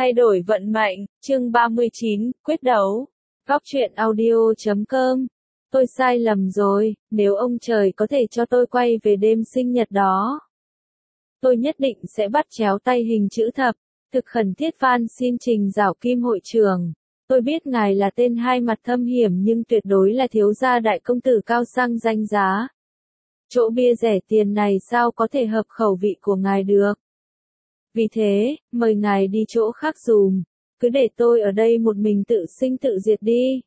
Thay đổi vận mệnh, chương 39, quyết đấu. Góc truyện audio.com. Tôi sai lầm rồi, nếu ông trời có thể cho tôi quay về đêm sinh nhật đó, tôi nhất định sẽ bắt chéo tay hình chữ thập, thực khẩn thiết van xin Trình Giảo Kim hội trưởng. Tôi biết ngài là tên hai mặt thâm hiểm nhưng tuyệt đối là thiếu gia đại công tử cao sang danh giá. Chỗ bia rẻ tiền này sao có thể hợp khẩu vị của ngài được? Vì thế, mời ngài đi chỗ khác dùm, cứ để tôi ở đây một mình tự sinh tự diệt đi.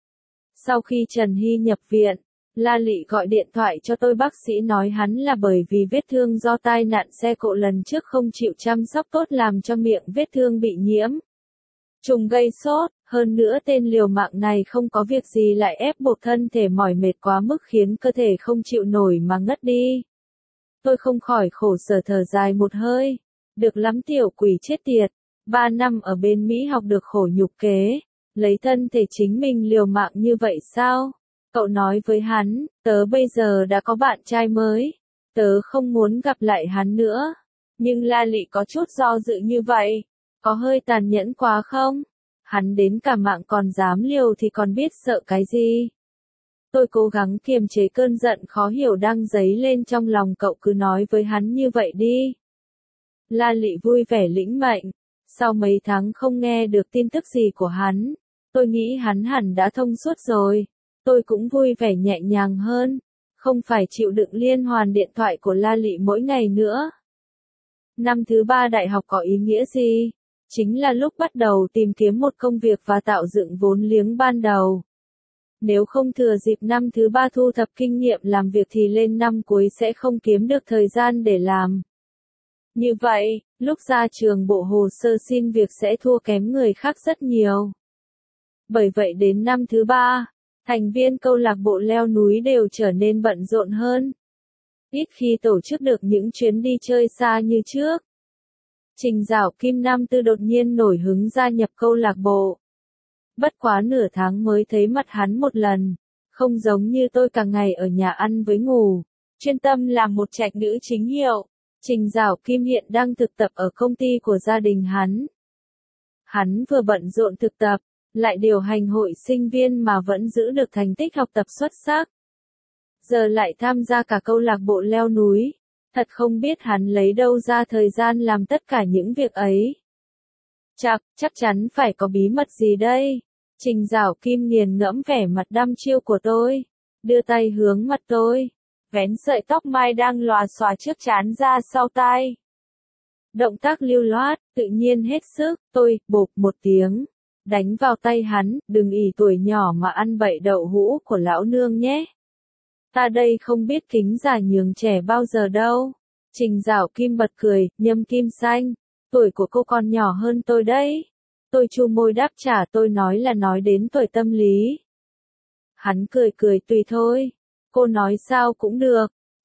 Sau khi Trần Hy nhập viện, La Lị gọi điện thoại cho tôi, bác sĩ nói hắn là bởi vì vết thương do tai nạn xe cộ lần trước không chịu chăm sóc tốt làm cho miệng vết thương bị nhiễm trùng gây sốt, hơn nữa tên liều mạng này không có việc gì lại ép buộc thân thể mỏi mệt quá mức khiến cơ thể không chịu nổi mà ngất đi. Tôi không khỏi khổ sở thở dài một hơi. Được lắm tiểu quỷ chết tiệt, 3 năm ở bên Mỹ học được khổ nhục kế, lấy thân thể chính mình liều mạng như vậy sao? Cậu nói với hắn, tớ bây giờ đã có bạn trai mới, tớ không muốn gặp lại hắn nữa. Nhưng La Lị có chút do dự như vậy, có hơi tàn nhẫn quá không? Hắn đến cả mạng còn dám liều thì còn biết sợ cái gì? Tôi cố gắng kiềm chế cơn giận khó hiểu đang dấy lên trong lòng, cậu cứ nói với hắn như vậy đi. La Lị vui vẻ lĩnh mệnh. Sau mấy tháng không nghe được tin tức gì của hắn, tôi nghĩ hắn hẳn đã thông suốt rồi. Tôi cũng vui vẻ nhẹ nhàng hơn, không phải chịu đựng liên hoàn điện thoại của La Lị mỗi ngày nữa. Năm thứ 3 đại học có ý nghĩa gì? Chính là lúc bắt đầu tìm kiếm một công việc và tạo dựng vốn liếng ban đầu. Nếu không thừa dịp năm thứ 3 thu thập kinh nghiệm làm việc thì lên năm cuối sẽ không kiếm được thời gian để làm. Như vậy, lúc ra trường bộ hồ sơ xin việc sẽ thua kém người khác rất nhiều. Bởi vậy đến năm thứ 3, thành viên câu lạc bộ leo núi đều trở nên bận rộn hơn. Ít khi tổ chức được những chuyến đi chơi xa như trước. Trình Giảo Kim năm tư đột nhiên nổi hứng gia nhập câu lạc bộ. Bất quá nửa tháng mới thấy mặt hắn một lần, không giống như tôi cả ngày ở nhà ăn với ngủ, chuyên tâm làm một trạch nữ chính hiệu. Trình Giảo Kim hiện đang thực tập ở công ty của gia đình hắn. Hắn vừa bận rộn thực tập, lại điều hành hội sinh viên mà vẫn giữ được thành tích học tập xuất sắc. Giờ lại tham gia cả câu lạc bộ leo núi, thật không biết hắn lấy đâu ra thời gian làm tất cả những việc ấy. Chắc chắn phải có bí mật gì đây. Trình Giảo Kim nghiền ngẫm vẻ mặt đăm chiêu của tôi, đưa tay hướng mặt tôi, vén sợi tóc mai đang lòa xòa trước trán ra sau tai. Động tác lưu loát, tự nhiên hết sức, tôi, bộp một tiếng, đánh vào tay hắn, đừng ỷ tuổi nhỏ mà ăn bậy đậu hũ của lão nương nhé. Ta đây không biết kính già nhường trẻ bao giờ đâu. Trình Giảo Kim bật cười, Nhâm Kim Xanh, tuổi của cô còn nhỏ hơn tôi đấy. Tôi chu môi đáp trả, tôi nói là nói đến tuổi tâm lý. Hắn cười cười, tùy thôi. Cô nói sao cũng được.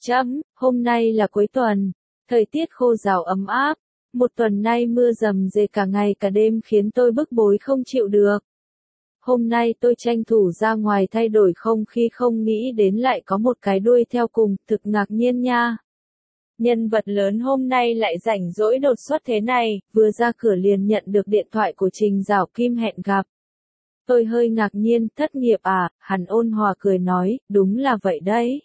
Hôm nay là cuối tuần, thời tiết khô rào ấm áp. Một tuần nay mưa rầm rề cả ngày cả đêm khiến tôi bức bối không chịu được. Hôm nay tôi tranh thủ ra ngoài thay đổi không khí, không nghĩ đến lại có một cái đuôi theo cùng, thực ngạc nhiên nha. Nhân vật lớn hôm nay lại rảnh rỗi đột xuất thế này, vừa ra cửa liền nhận được điện thoại của Trình Giảo Kim hẹn gặp. Tôi hơi ngạc nhiên, thất nghiệp à, hắn ôn hòa cười nói, đúng là vậy đấy.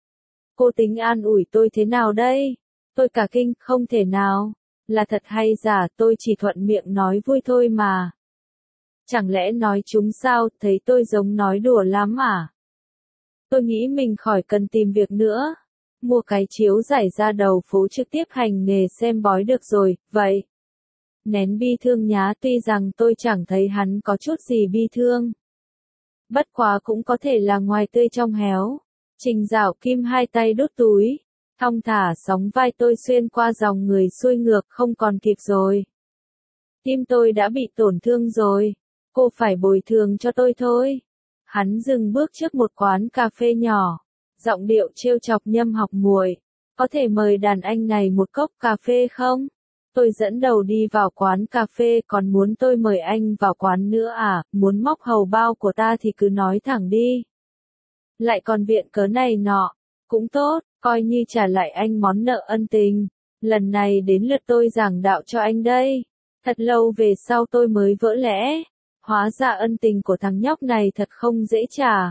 Cô tính an ủi tôi thế nào đây? Tôi cả kinh, không thể nào. Là thật hay giả, tôi chỉ thuận miệng nói vui thôi mà. Chẳng lẽ nói chúng sao, thấy tôi giống nói đùa lắm à? Tôi nghĩ mình khỏi cần tìm việc nữa. Mua cái chiếu rải ra đầu phố trực tiếp hành nghề xem bói được rồi, vậy. Nén bi thương nhá, tuy rằng tôi chẳng thấy hắn có chút gì bi thương. Bất quá cũng có thể là ngoài tươi trong héo. Trình Giảo Kim hai tay đút túi, thong thả sóng vai tôi xuyên qua dòng người xuôi ngược, không còn kịp rồi. Tim tôi đã bị tổn thương rồi, cô phải bồi thường cho tôi thôi. Hắn dừng bước trước một quán cà phê nhỏ, giọng điệu trêu chọc Nhâm học muội, có thể mời đàn anh này một cốc cà phê không? Tôi dẫn đầu đi vào quán cà phê, còn muốn tôi mời anh vào quán nữa à, muốn móc hầu bao của ta thì cứ nói thẳng đi. Lại còn viện cớ này nọ, cũng tốt, coi như trả lại anh món nợ ân tình. Lần này đến lượt tôi giảng đạo cho anh đây. Thật lâu về sau tôi mới vỡ lẽ. Hóa ra ân tình của thằng nhóc này thật không dễ trả.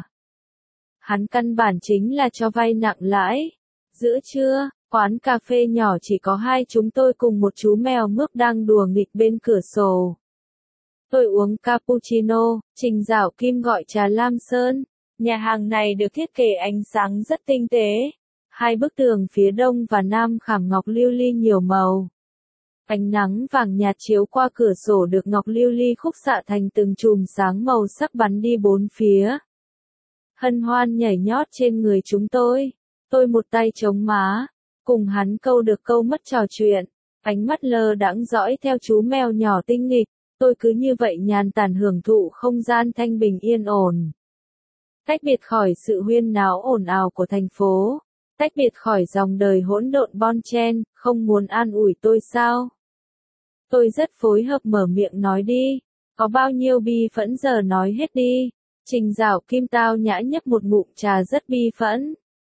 Hắn căn bản chính là cho vay nặng lãi. Giữa trưa, quán cà phê nhỏ chỉ có hai chúng tôi cùng một chú mèo mướp đang đùa nghịch bên cửa sổ. Tôi uống cappuccino, Trình Dạo Kim gọi trà Lam Sơn. Nhà hàng này được thiết kế ánh sáng rất tinh tế. Hai bức tường phía đông và nam khảm ngọc lưu ly nhiều màu. Ánh nắng vàng nhạt chiếu qua cửa sổ được ngọc lưu ly khúc xạ thành từng chùm sáng màu sắc bắn đi bốn phía. Hân hoan nhảy nhót trên người chúng tôi. Tôi một tay chống má, cùng hắn câu được câu mất trò chuyện. Ánh mắt lơ đãng dõi theo chú mèo nhỏ tinh nghịch. Tôi cứ như vậy nhàn tản hưởng thụ không gian thanh bình yên ổn. Tách biệt khỏi sự huyên náo ồn ào của thành phố. Tách biệt khỏi dòng đời hỗn độn bon chen, không muốn an ủi tôi sao? Tôi rất phối hợp mở miệng nói đi. Có bao nhiêu bi phẫn giờ nói hết đi. Trình Dạo Kim tao nhã nhấp một ngụm trà rất bi phẫn.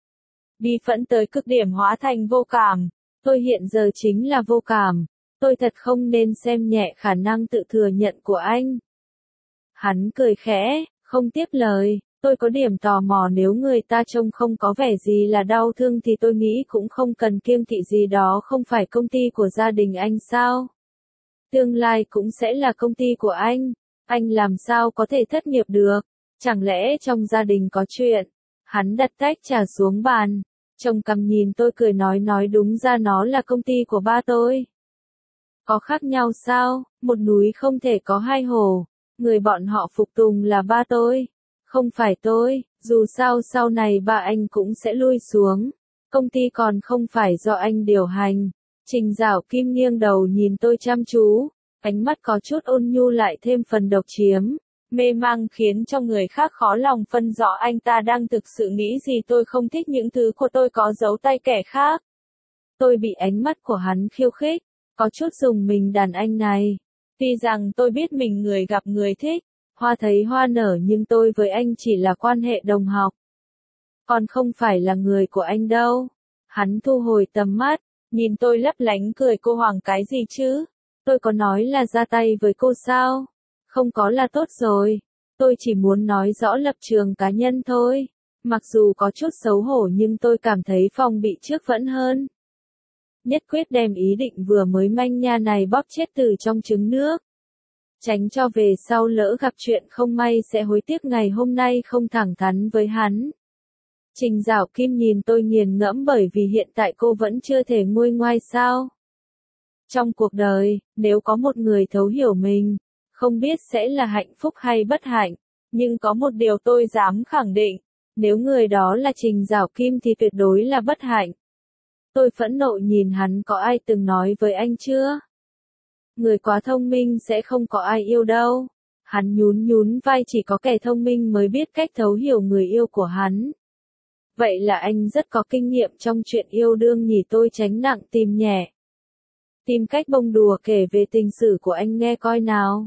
Bi phẫn tới cực điểm hóa thành vô cảm. Tôi hiện giờ chính là vô cảm. Tôi thật không nên xem nhẹ khả năng tự thừa nhận của anh. Hắn cười khẽ, không tiếp lời. Tôi có điểm tò mò nếu người ta trông không có vẻ gì là đau thương thì tôi nghĩ cũng không cần kiêng kỵ gì, đó không phải công ty của gia đình anh sao? Tương lai cũng sẽ là công ty của anh làm sao có thể thất nghiệp được? Chẳng lẽ trong gia đình có chuyện? Hắn đặt tách trà xuống bàn, trông cằm nhìn tôi cười nói đúng ra nó là công ty của ba tôi. Có khác nhau sao? Một núi không thể có hai hồ. Người bọn họ phục tùng là ba tôi. Không phải tôi, dù sao sau này ba anh cũng sẽ lui xuống. Công ty còn không phải do anh điều hành. Trình Dạo Kim nghiêng đầu nhìn tôi chăm chú. Ánh mắt có chút ôn nhu lại thêm phần độc chiếm. Mê mang khiến cho người khác khó lòng phân rõ anh ta đang thực sự nghĩ gì. Tôi không thích những thứ của tôi có giấu tay kẻ khác. Tôi bị ánh mắt của hắn khiêu khích. Có chút dùng mình đàn anh này. Tuy rằng tôi biết mình người gặp người thích. Hoa thấy hoa nở nhưng tôi với anh chỉ là quan hệ đồng học. Còn không phải là người của anh đâu. Hắn thu hồi tầm mắt, nhìn tôi lấp lánh cười, cô hoảng cái gì chứ? Tôi có nói là ra tay với cô sao? Không có là tốt rồi. Tôi chỉ muốn nói rõ lập trường cá nhân thôi. Mặc dù có chút xấu hổ nhưng tôi cảm thấy phòng bị trước vẫn hơn. Nhất quyết đem ý định vừa mới manh nha này bóp chết từ trong trứng nước. Tránh cho về sau lỡ gặp chuyện không may sẽ hối tiếc ngày hôm nay không thẳng thắn với hắn. Trình Dạo Kim nhìn tôi nghiền ngẫm bởi vì hiện tại cô vẫn chưa thể nguôi ngoai sao. Trong cuộc đời, nếu có một người thấu hiểu mình, không biết sẽ là hạnh phúc hay bất hạnh, nhưng có một điều tôi dám khẳng định, nếu người đó là Trình Dạo Kim thì tuyệt đối là bất hạnh. Tôi phẫn nộ nhìn hắn, có ai từng nói với anh chưa? Người quá thông minh sẽ không có ai yêu đâu. Hắn nhún vai, chỉ có kẻ thông minh mới biết cách thấu hiểu người yêu của hắn. Vậy là anh rất có kinh nghiệm trong chuyện yêu đương nhỉ? Tôi tránh nặng tìm nhẹ. Tìm cách bông đùa kể về tình sử của anh nghe coi nào.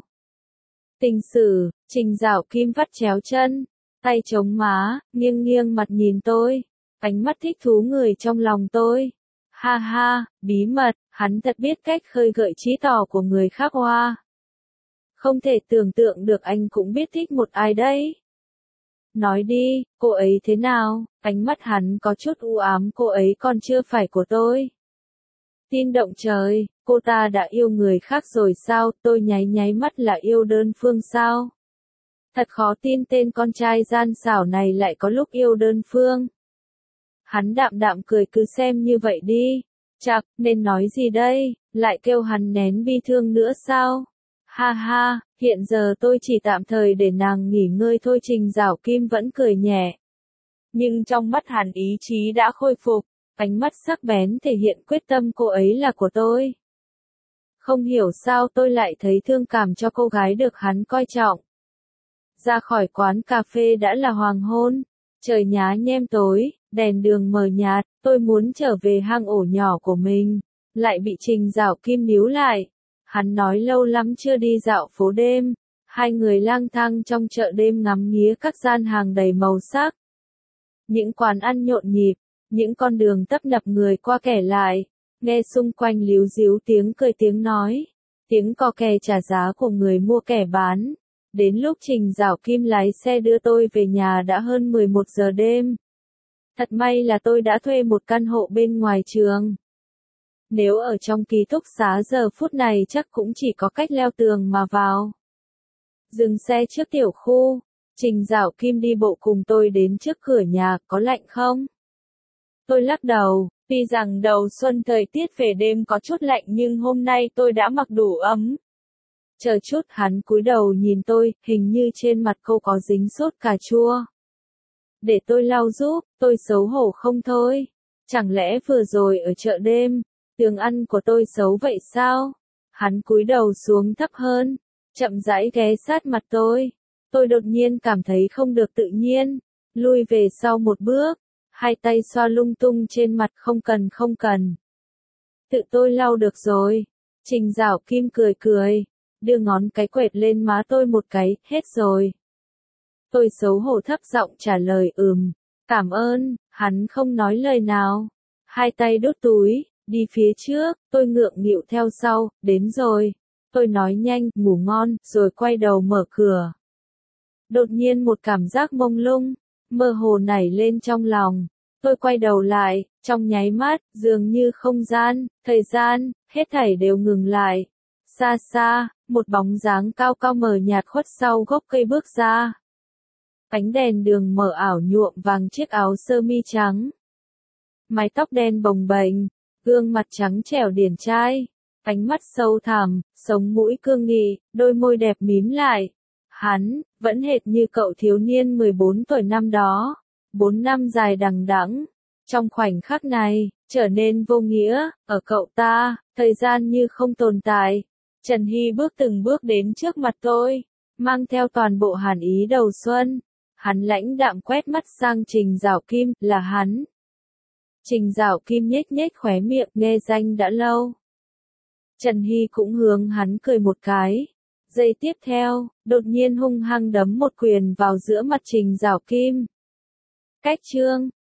Tình sử, Trình Dạo Kim vắt chéo chân, tay chống má, nghiêng mặt nhìn tôi. Ánh mắt thích thú người trong lòng tôi. Ha ha, bí mật, hắn thật biết cách khơi gợi trí tò của người khác hoa. Không thể tưởng tượng được anh cũng biết thích một ai đấy. Nói đi, cô ấy thế nào? Ánh mắt hắn có chút u ám, cô ấy còn chưa phải của tôi. Tin động trời, cô ta đã yêu người khác rồi sao? Tôi nháy mắt, là yêu đơn phương sao? Thật khó tin tên con trai gian xảo này lại có lúc yêu đơn phương. Hắn đạm cười, cứ xem như vậy đi. Chạc, nên nói gì đây, lại kêu hắn nén bi thương nữa sao? Ha ha, hiện giờ tôi chỉ tạm thời để nàng nghỉ ngơi thôi. Trình Dạo Kim vẫn cười nhẹ. Nhưng trong mắt hắn ý chí đã khôi phục, ánh mắt sắc bén thể hiện quyết tâm cô ấy là của tôi. Không hiểu sao tôi lại thấy thương cảm cho cô gái được hắn coi trọng. Ra khỏi quán cà phê đã là hoàng hôn, trời nhá nhem tối, đèn đường mờ nhạt, tôi muốn trở về hang ổ nhỏ của mình, lại bị Trình Dạo Kim níu lại. Hắn nói lâu lắm chưa đi dạo phố đêm, hai người lang thang trong chợ đêm ngắm nghía các gian hàng đầy màu sắc. Những quán ăn nhộn nhịp, những con đường tấp nập người qua kẻ lại, nghe xung quanh líu ríu tiếng cười tiếng nói. Tiếng cò kè trả giá của người mua kẻ bán. Đến lúc Trình Dạo Kim lái xe đưa tôi về nhà đã hơn 11 giờ đêm. Thật may là tôi đã thuê một căn hộ bên ngoài trường. Nếu ở trong ký túc xá giờ phút này chắc cũng chỉ có cách leo tường mà vào. Dừng xe trước tiểu khu, Trình Dạo Kim đi bộ cùng tôi đến trước cửa nhà, có lạnh không? Tôi lắc đầu, tuy rằng đầu xuân thời tiết về đêm có chút lạnh nhưng hôm nay tôi đã mặc đủ ấm. Chờ chút hắn cúi đầu nhìn tôi, hình như trên mặt cô có dính sốt cà chua. Để tôi lau giúp, tôi xấu hổ không thôi. Chẳng lẽ vừa rồi ở chợ đêm, tướng ăn của tôi xấu vậy sao? Hắn cúi đầu xuống thấp hơn, chậm rãi ghé sát mặt tôi. Tôi đột nhiên cảm thấy không được tự nhiên, lui về sau một bước, hai tay xoa lung tung trên mặt không cần. Tự tôi lau được rồi. Trình Dạo Kim cười cười, đưa ngón cái quệt lên má tôi một cái, hết rồi. Tôi xấu hổ thấp giọng trả lời cảm ơn, hắn không nói lời nào. Hai tay đút túi, đi phía trước, tôi ngượng nghịu theo sau, đến rồi. Tôi nói nhanh, ngủ ngon, rồi quay đầu mở cửa. Đột nhiên một cảm giác mông lung, mơ hồ nảy lên trong lòng. Tôi quay đầu lại, trong nháy mắt, dường như không gian, thời gian, hết thảy đều ngừng lại. Xa xa, một bóng dáng cao cao mờ nhạt khuất sau gốc cây bước ra. Ánh đèn đường mở ảo nhuộm vàng chiếc áo sơ mi trắng. Mái tóc đen bồng bềnh, gương mặt trắng trẻo điển trai, ánh mắt sâu thẳm, sống mũi cương nghị, đôi môi đẹp mím lại. Hắn, vẫn hệt như cậu thiếu niên 14 tuổi năm đó. 4 năm dài đằng đẵng, trong khoảnh khắc này, trở nên vô nghĩa, ở cậu ta, thời gian như không tồn tại. Trần Hy bước từng bước đến trước mặt tôi, mang theo toàn bộ hàn ý đầu xuân. Hắn lãnh đạm quét mắt sang Trình Dạo Kim, là hắn. Trình Dạo Kim nhếch nhếch khóe miệng, nghe danh đã lâu. Trần Hy cũng hướng hắn cười một cái. Giây tiếp theo, đột nhiên hung hăng đấm một quyền vào giữa mặt Trình Dạo Kim. Cách chương